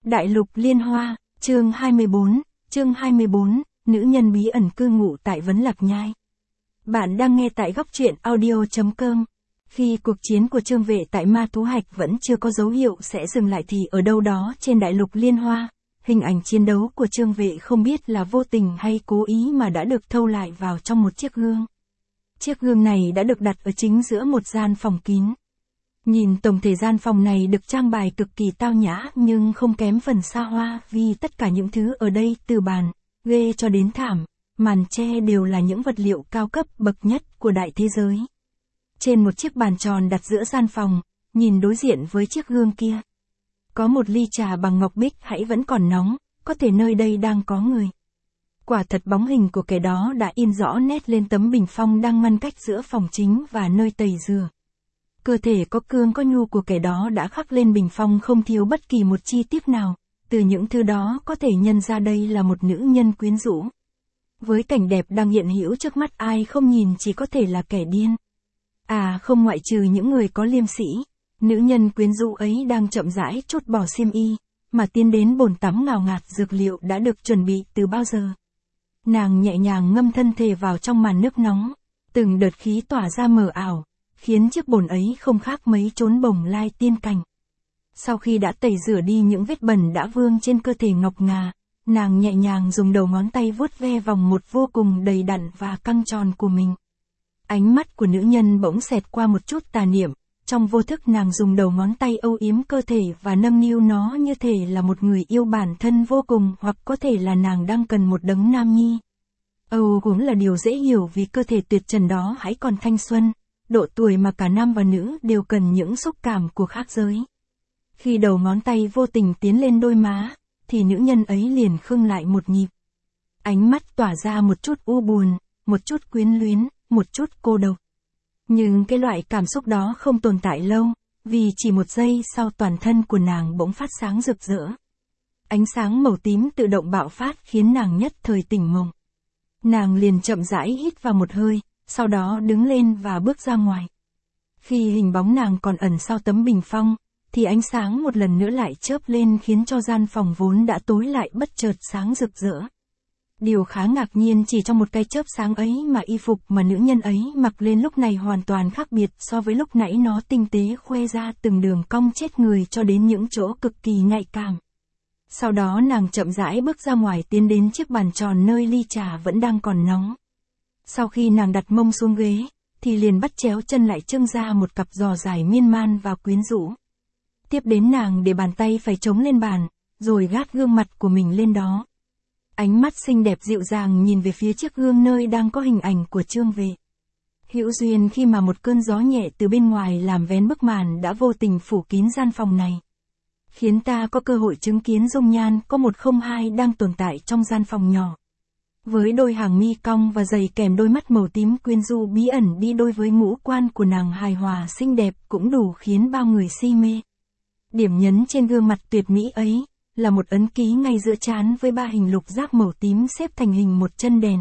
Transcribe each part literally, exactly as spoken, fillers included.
Đại lục liên hoa, chương hai mươi bốn, chương hai mươi bốn, nữ nhân bí ẩn cư ngụ tại Vấn Lạc Nhai. Bạn đang nghe tại góc truyện audio chấm com. Khi cuộc chiến của Trương Vệ tại Ma Thú Hạch vẫn chưa có dấu hiệu sẽ dừng lại thì ở đâu đó trên đại lục liên hoa, hình ảnh chiến đấu của Trương Vệ không biết là vô tình hay cố ý mà đã được thâu lại vào trong một chiếc gương. Chiếc gương này đã được đặt ở chính giữa một gian phòng kín. Nhìn tổng thể gian phòng này được trang bài cực kỳ tao nhã nhưng không kém phần xa hoa vì tất cả những thứ ở đây từ bàn, ghê cho đến thảm, màn che đều là những vật liệu cao cấp bậc nhất của đại thế giới. Trên một chiếc bàn tròn đặt giữa gian phòng, nhìn đối diện với chiếc gương kia. Có một ly trà bằng ngọc bích hãy vẫn còn nóng, có thể nơi đây đang có người. Quả thật bóng hình của kẻ đó đã in rõ nét lên tấm bình phong đang ngăn cách giữa phòng chính và nơi tẩy rửa. Cơ thể có cương có nhu của kẻ đó đã khắc lên bình phong không thiếu bất kỳ một chi tiết nào, từ những thứ đó có thể nhận ra đây là một nữ nhân quyến rũ. Với cảnh đẹp đang hiện hữu trước mắt ai không nhìn chỉ có thể là kẻ điên. À không ngoại trừ những người có liêm sĩ, nữ nhân quyến rũ ấy đang chậm rãi trút bỏ xiêm y, mà tiến đến bồn tắm ngào ngạt dược liệu đã được chuẩn bị từ bao giờ. Nàng nhẹ nhàng ngâm thân thể vào trong màn nước nóng, từng đợt khí tỏa ra mờ ảo, khiến chiếc bồn ấy không khác mấy chốn bồng lai tiên cảnh. Sau khi đã tẩy rửa đi những vết bẩn đã vương trên cơ thể ngọc ngà, nàng nhẹ nhàng dùng đầu ngón tay vuốt ve vòng một vô cùng đầy đặn và căng tròn của mình. Ánh mắt của nữ nhân bỗng xẹt qua một chút tà niệm, trong vô thức nàng dùng đầu ngón tay âu yếm cơ thể và nâng niu nó như thể là một người yêu bản thân vô cùng hoặc có thể là nàng đang cần một đấng nam nhi. Âu cũng là điều dễ hiểu vì cơ thể tuyệt trần đó hãy còn thanh xuân, độ tuổi mà cả nam và nữ đều cần những xúc cảm của khác giới. Khi đầu ngón tay vô tình tiến lên đôi má, thì nữ nhân ấy liền khựng lại một nhịp. Ánh mắt tỏa ra một chút u buồn, một chút quyến luyến, một chút cô độc. Nhưng cái loại cảm xúc đó không tồn tại lâu, vì chỉ một giây sau toàn thân của nàng bỗng phát sáng rực rỡ. Ánh sáng màu tím tự động bạo phát khiến nàng nhất thời tỉnh mộng. Nàng liền chậm rãi hít vào một hơi, sau đó đứng lên và bước ra ngoài. Khi hình bóng nàng còn ẩn sau tấm bình phong, thì ánh sáng một lần nữa lại chớp lên khiến cho gian phòng vốn đã tối lại bất chợt sáng rực rỡ. Điều khá ngạc nhiên chỉ trong một cái chớp sáng ấy mà y phục mà nữ nhân ấy mặc lên lúc này hoàn toàn khác biệt so với lúc nãy, nó tinh tế khoe ra từng đường cong chết người cho đến những chỗ cực kỳ nhạy cảm. Sau đó nàng chậm rãi bước ra ngoài tiến đến chiếc bàn tròn nơi ly trà vẫn đang còn nóng. Sau khi nàng đặt mông xuống ghế, thì liền bắt chéo chân lại trưng ra một cặp giò dài miên man và quyến rũ. Tiếp đến nàng để bàn tay phải chống lên bàn, rồi gác gương mặt của mình lên đó. Ánh mắt xinh đẹp dịu dàng nhìn về phía chiếc gương nơi đang có hình ảnh của Trương Vệ. Hữu duyên khi mà một cơn gió nhẹ từ bên ngoài làm vén bức màn đã vô tình phủ kín gian phòng này, khiến ta có cơ hội chứng kiến dung nhan có một không hai đang tồn tại trong gian phòng nhỏ. Với đôi hàng mi cong và dày kèm đôi mắt màu tím quyến rũ bí ẩn đi đôi với ngũ quan của nàng hài hòa xinh đẹp cũng đủ khiến bao người si mê. Điểm nhấn trên gương mặt tuyệt mỹ ấy là một ấn ký ngay giữa trán với ba hình lục giác màu tím xếp thành hình một chân đèn.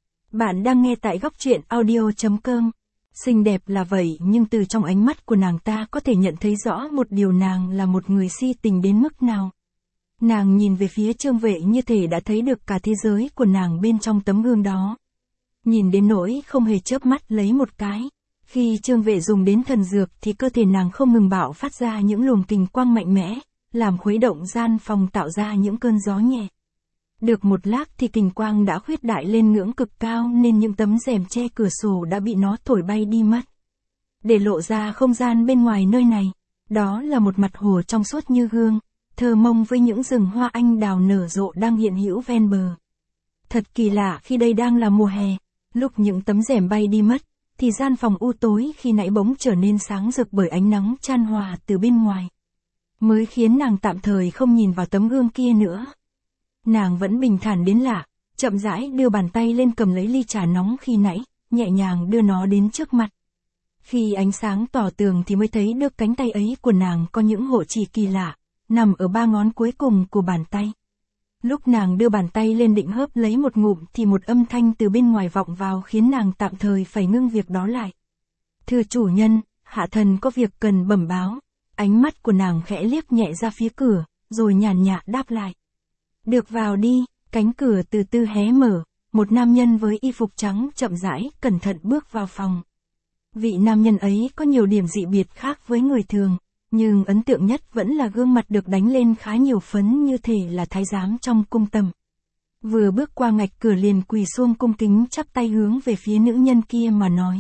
Bạn đang nghe tại góc truyện audio chấm com. Xinh đẹp là vậy nhưng từ trong ánh mắt của nàng ta có thể nhận thấy rõ một điều, nàng là một người si tình đến mức nào. Nàng nhìn về phía Trương Vệ như thể đã thấy được cả thế giới của nàng bên trong tấm gương đó. Nhìn đến nỗi không hề chớp mắt lấy một cái. Khi Trương Vệ dùng đến thần dược thì cơ thể nàng không ngừng bạo phát ra những luồng kình quang mạnh mẽ, làm khuấy động gian phòng tạo ra những cơn gió nhẹ. Được một lát thì kình quang đã khuyết đại lên ngưỡng cực cao nên những tấm rèm che cửa sổ đã bị nó thổi bay đi mất. Để lộ ra không gian bên ngoài nơi này, đó là một mặt hồ trong suốt như gương, thơ mộng với những rừng hoa anh đào nở rộ đang hiện hữu ven bờ. Thật kỳ lạ khi đây đang là mùa hè, lúc những tấm rèm bay đi mất, thì gian phòng u tối khi nãy bỗng trở nên sáng rực bởi ánh nắng chan hòa từ bên ngoài. Mới khiến nàng tạm thời không nhìn vào tấm gương kia nữa. Nàng vẫn bình thản đến lạ, chậm rãi đưa bàn tay lên cầm lấy ly trà nóng khi nãy, nhẹ nhàng đưa nó đến trước mặt. Khi ánh sáng tỏ tường thì mới thấy được cánh tay ấy của nàng có những hộ chỉ kỳ lạ, nằm ở ba ngón cuối cùng của bàn tay. Lúc nàng đưa bàn tay lên định hớp lấy một ngụm thì một âm thanh từ bên ngoài vọng vào khiến nàng tạm thời phải ngưng việc đó lại. Thưa chủ nhân, hạ thần có việc cần bẩm báo. Ánh mắt của nàng khẽ liếc nhẹ ra phía cửa, rồi nhàn nhạt đáp lại. Được vào đi, cánh cửa từ từ hé mở, một nam nhân với y phục trắng chậm rãi, cẩn thận bước vào phòng. Vị nam nhân ấy có nhiều điểm dị biệt khác với người thường, nhưng ấn tượng nhất vẫn là gương mặt được đánh lên khá nhiều phấn như thể là thái giám trong cung tầm. Vừa bước qua ngạch cửa liền quỳ xuống cung kính chắp tay hướng về phía nữ nhân kia mà nói.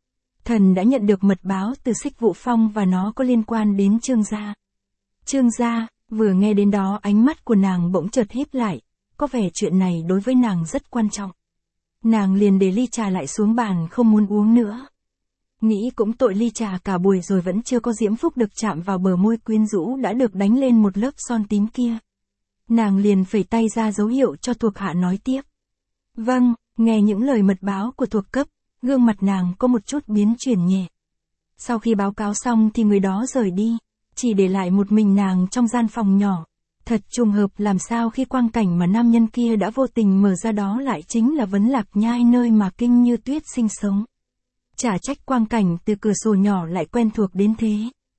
Thần đã nhận được mật báo từ Xích Vụ Phong và nó có liên quan đến Trương gia. Trương gia, vừa nghe đến đó ánh mắt của nàng bỗng chợt híp lại, có vẻ chuyện này đối với nàng rất quan trọng. Nàng liền để ly trà lại xuống bàn không muốn uống nữa. Nghĩ cũng tội ly trà cả buổi rồi vẫn chưa có diễm phúc được chạm vào bờ môi quyến rũ đã được đánh lên một lớp son tím kia. Nàng liền phẩy tay ra dấu hiệu cho thuộc hạ nói tiếp. Vâng, nghe những lời mật báo của thuộc cấp, gương mặt nàng có một chút biến chuyển nhẹ. Sau khi báo cáo xong thì người đó rời đi, chỉ để lại một mình nàng trong gian phòng nhỏ. Thật trùng hợp làm sao khi quang cảnh mà nam nhân kia đã vô tình mở ra đó lại chính là Vấn Lạc Nhai nơi mà Kinh Như Tuyết sinh sống. Chả trách quang cảnh từ cửa sổ nhỏ lại quen thuộc đến thế.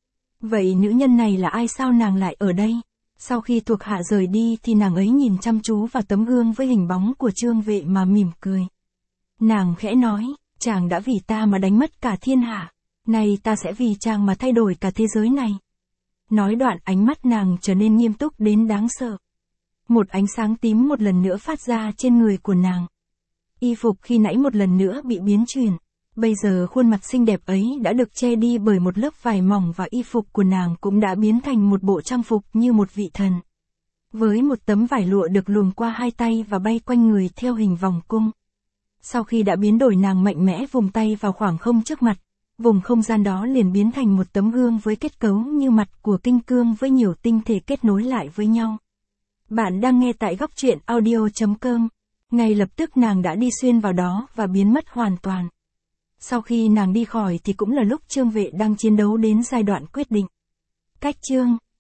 Vậy nữ nhân này là ai, sao nàng lại ở đây? Sau khi thuộc hạ rời đi thì nàng ấy nhìn chăm chú vào tấm gương với hình bóng của Trương Vệ mà mỉm cười. Nàng khẽ nói, chàng đã vì ta mà đánh mất cả thiên hạ, nay ta sẽ vì chàng mà thay đổi cả thế giới này. Nói đoạn ánh mắt nàng trở nên nghiêm túc đến đáng sợ. Một ánh sáng tím một lần nữa phát ra trên người của nàng. Y phục khi nãy một lần nữa bị biến chuyển. Bây giờ khuôn mặt xinh đẹp ấy đã được che đi bởi một lớp vải mỏng và y phục của nàng cũng đã biến thành một bộ trang phục như một vị thần. Với một tấm vải lụa được luồn qua hai tay và bay quanh người theo hình vòng cung. Sau khi đã biến đổi nàng mạnh mẽ vùng tay vào khoảng không trước mặt, vùng không gian đó liền biến thành một tấm gương với kết cấu như mặt của kim cương với nhiều tinh thể kết nối lại với nhau. Bạn đang nghe tại góc truyện audio chấm com. Ngay lập tức nàng đã đi xuyên vào đó và biến mất hoàn toàn. Sau khi nàng đi khỏi thì cũng là lúc Trương Vệ đang chiến đấu đến giai đoạn quyết định. Cách chương